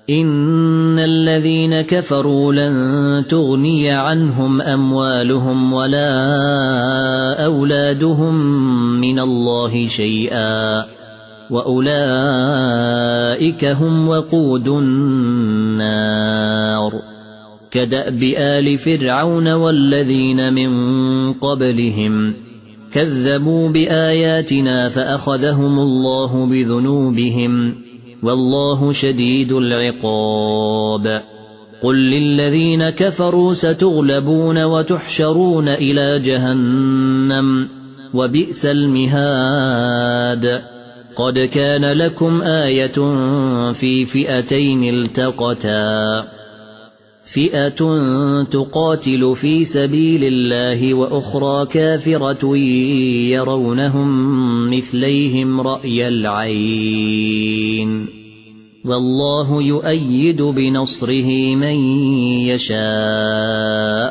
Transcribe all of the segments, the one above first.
إن الذين كفروا لن تغني عنهم أموالهم ولا أولادهم من الله شيئا وأولئك هم وقود النار كدأب آل فرعون والذين من قبلهم كذبوا بآياتنا فأخذهم الله بذنوبهم والله شديد العقاب قل للذين كفروا ستغلبون وتحشرون إلى جهنم وبئس المهاد قد كان لكم آية في فئتين التقتا فئة تقاتل في سبيل الله وأخرى كافرة يرونهم مثليهم رأي العين والله يؤيد بنصره من يشاء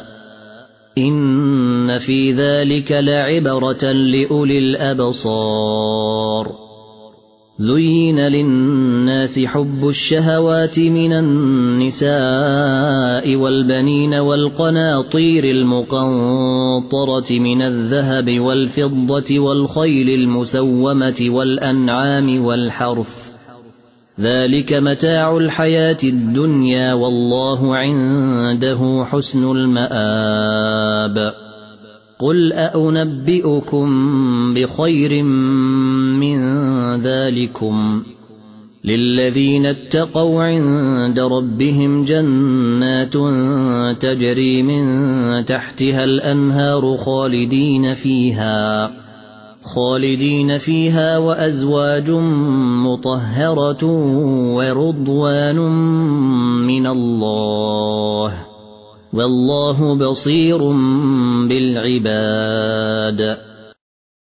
إن في ذلك لعبرة لأولي الأبصار زين للناس حب الشهوات من النساء والبنين والقناطير المقنطرة من الذهب والفضة والخيل المسومة والأنعام والحرث ذلك متاع الحياة الدنيا والله عنده حسن المآب قل أنبئكم بخير من ذلكم للذين اتقوا عند ربهم جنات تجري من تحتها الأنهار خالدين فيها وأزواج مطهرة ورضوان من الله والله بصير بالعباد